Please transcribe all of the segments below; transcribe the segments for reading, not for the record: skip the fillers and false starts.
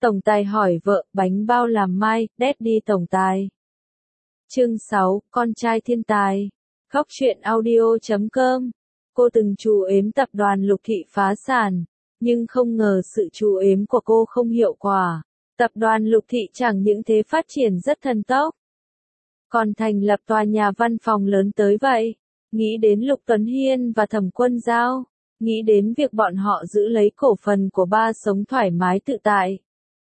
Tổng tài hỏi vợ, bánh bao làm mai, Daddy tổng tài. Chương 6, con trai thiên tài. Khóc chuyện audio.com. Cô từng trù ếm tập đoàn Lục Thị phá sản, nhưng không ngờ sự trù ếm của cô không hiệu quả. Tập đoàn Lục Thị chẳng những thế phát triển rất thần tốc, còn thành lập tòa nhà văn phòng lớn tới vậy. Nghĩ đến Lục Tuấn Hiên và Thẩm Quân Giao, nghĩ đến việc bọn họ giữ lấy cổ phần của ba sống thoải mái tự tại.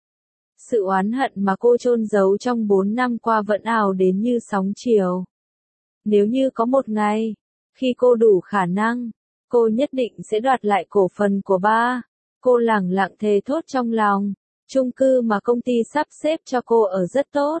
Sự oán hận mà cô chôn giấu trong 4 năm qua vẫn ào đến như sóng chiều. Nếu như có một ngày, khi cô đủ khả năng, cô nhất định sẽ đoạt lại cổ phần của ba. Cô lẳng lặng thề thốt trong lòng, chung cư mà công ty sắp xếp cho cô ở rất tốt.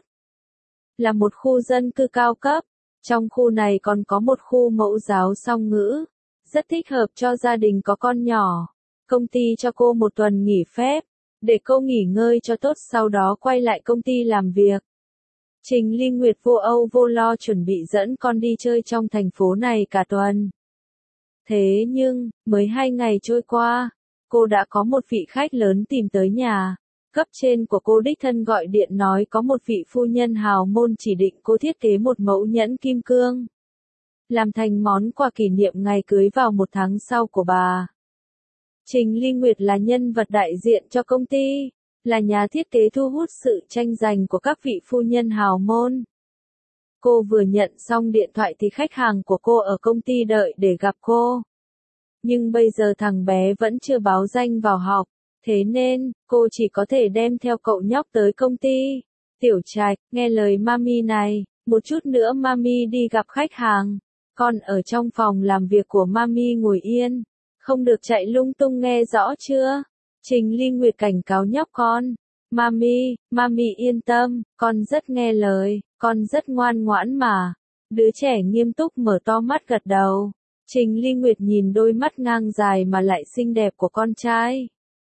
Là một khu dân cư cao cấp, trong khu này còn có một khu mẫu giáo song ngữ, rất thích hợp cho gia đình có con nhỏ. Công ty cho cô một tuần nghỉ phép, để cô nghỉ ngơi cho tốt sau đó quay lại công ty làm việc. Trình Ly Nguyệt vô âu vô lo chuẩn bị dẫn con đi chơi trong thành phố này cả tuần. Thế nhưng, mới 2 ngày trôi qua, cô đã có một vị khách lớn tìm tới nhà. Cấp trên của cô đích thân gọi điện nói có một vị phu nhân hào môn chỉ định cô thiết kế một mẫu nhẫn kim cương, làm thành món quà kỷ niệm ngày cưới vào 1 tháng sau của bà. Trình Ly Nguyệt là nhân vật đại diện cho công ty, là nhà thiết kế thu hút sự tranh giành của các vị phu nhân hào môn. Cô vừa nhận xong điện thoại thì khách hàng của cô ở công ty đợi để gặp cô. Nhưng bây giờ thằng bé vẫn chưa báo danh vào học, thế nên, cô chỉ có thể đem theo cậu nhóc tới công ty. Tiểu Trạch, nghe lời mami này, một chút nữa mami đi gặp khách hàng. Con ở trong phòng làm việc của mami ngồi yên, không được chạy lung tung nghe rõ chưa? Trình Ly Nguyệt cảnh cáo nhóc con. Mami yên tâm, con rất nghe lời, con rất ngoan ngoãn mà. Đứa trẻ nghiêm túc mở to mắt gật đầu. Trình Ly Nguyệt nhìn đôi mắt ngang dài mà lại xinh đẹp của con trai.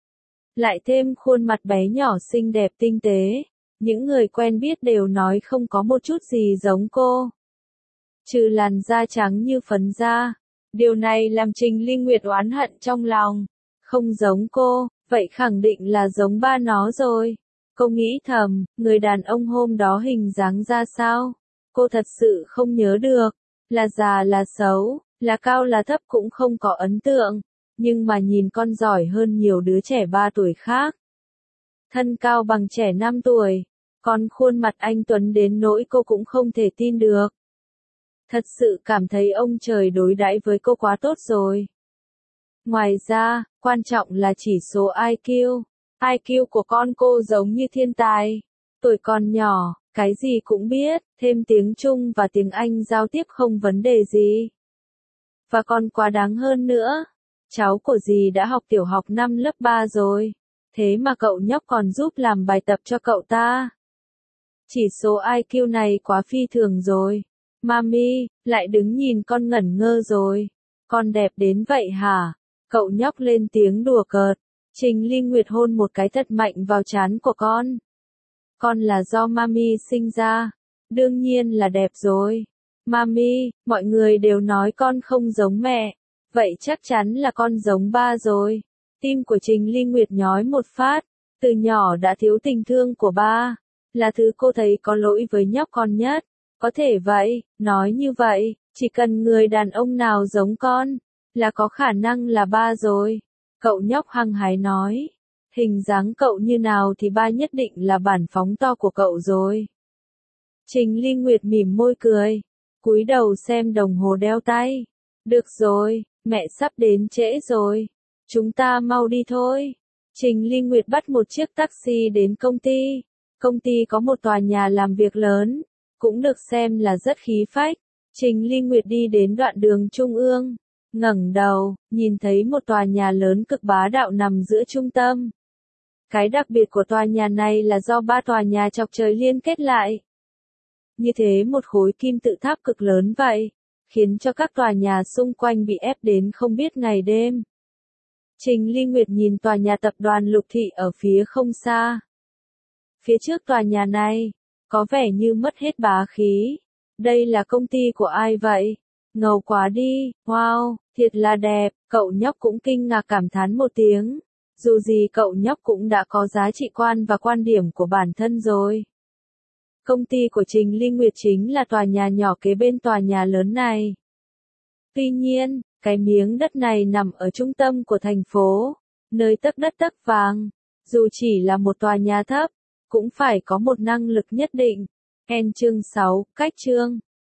Lại thêm khuôn mặt bé nhỏ xinh đẹp tinh tế. Những người quen biết đều nói không có một chút gì giống cô, trừ làn da trắng như phấn da. Điều này làm Trình Ly Nguyệt oán hận trong lòng. Không giống cô, vậy khẳng định là giống ba nó rồi. Cô nghĩ thầm, người đàn ông hôm đó hình dáng ra sao? Cô thật sự không nhớ được. Là già là xấu, là cao là thấp cũng không có ấn tượng. Nhưng mà nhìn con giỏi hơn nhiều đứa trẻ 3 tuổi khác. Thân cao bằng trẻ 5 tuổi. Còn khuôn mặt anh tuấn đến nỗi cô cũng không thể tin được. Thật sự cảm thấy ông trời đối đãi với cô quá tốt rồi. Ngoài ra, quan trọng là chỉ số IQ. IQ của con cô giống như thiên tài. Tuổi còn nhỏ, cái gì cũng biết, thêm tiếng Trung và tiếng Anh giao tiếp không vấn đề gì. Và còn quá đáng hơn nữa, cháu của dì đã học tiểu học năm lớp 3 rồi. Thế mà cậu nhóc còn giúp làm bài tập cho cậu ta. Chỉ số IQ này quá phi thường rồi. Mami, lại đứng nhìn con ngẩn ngơ rồi. Con đẹp đến vậy hả? Cậu nhóc lên tiếng đùa cợt. Trình Ly Nguyệt hôn một cái thật mạnh vào trán của con. Con là do mami sinh ra. Đương nhiên là đẹp rồi. Mami, mọi người đều nói con không giống mẹ. Vậy chắc chắn là con giống ba rồi. Tim của Trình Ly Nguyệt nhói một phát. Từ nhỏ đã thiếu tình thương của ba. Là thứ cô thấy có lỗi với nhóc con nhất. Có thể vậy, nói như vậy, chỉ cần người đàn ông nào giống con, là có khả năng là ba rồi. Cậu nhóc hăng hái nói. Hình dáng cậu như nào thì ba nhất định là bản phóng to của cậu rồi. Trình Ly Nguyệt mỉm môi cười. Cúi đầu xem đồng hồ đeo tay. Được rồi, mẹ sắp đến trễ rồi. Chúng ta mau đi thôi. Trình Ly Nguyệt bắt một chiếc taxi đến công ty. Công ty có một tòa nhà làm việc lớn, cũng được xem là rất khí phách. Trình Ly Nguyệt đi đến đoạn đường trung ương, ngẩng đầu, nhìn thấy một tòa nhà lớn cực bá đạo nằm giữa trung tâm. Cái đặc biệt của tòa nhà này là do 3 tòa nhà chọc trời liên kết lại. Như thế một khối kim tự tháp cực lớn vậy, khiến cho các tòa nhà xung quanh bị ép đến không biết ngày đêm. Trình Ly Nguyệt nhìn tòa nhà tập đoàn Lục Thị ở phía không xa. Phía trước tòa nhà này, có vẻ như mất hết bá khí. Đây là công ty của ai vậy? Ngầu quá đi, wow, thiệt là đẹp, cậu nhóc cũng kinh ngạc cảm thán một tiếng. Dù gì cậu nhóc cũng đã có giá trị quan và quan điểm của bản thân rồi. Công ty của Trình Ly Nguyệt chính là tòa nhà nhỏ kế bên tòa nhà lớn này. Tuy nhiên, cái miếng đất này nằm ở trung tâm của thành phố, nơi tấc đất tấc vàng. Dù chỉ là một tòa nhà thấp, cũng phải có một năng lực nhất định. Chương 6, cách chương.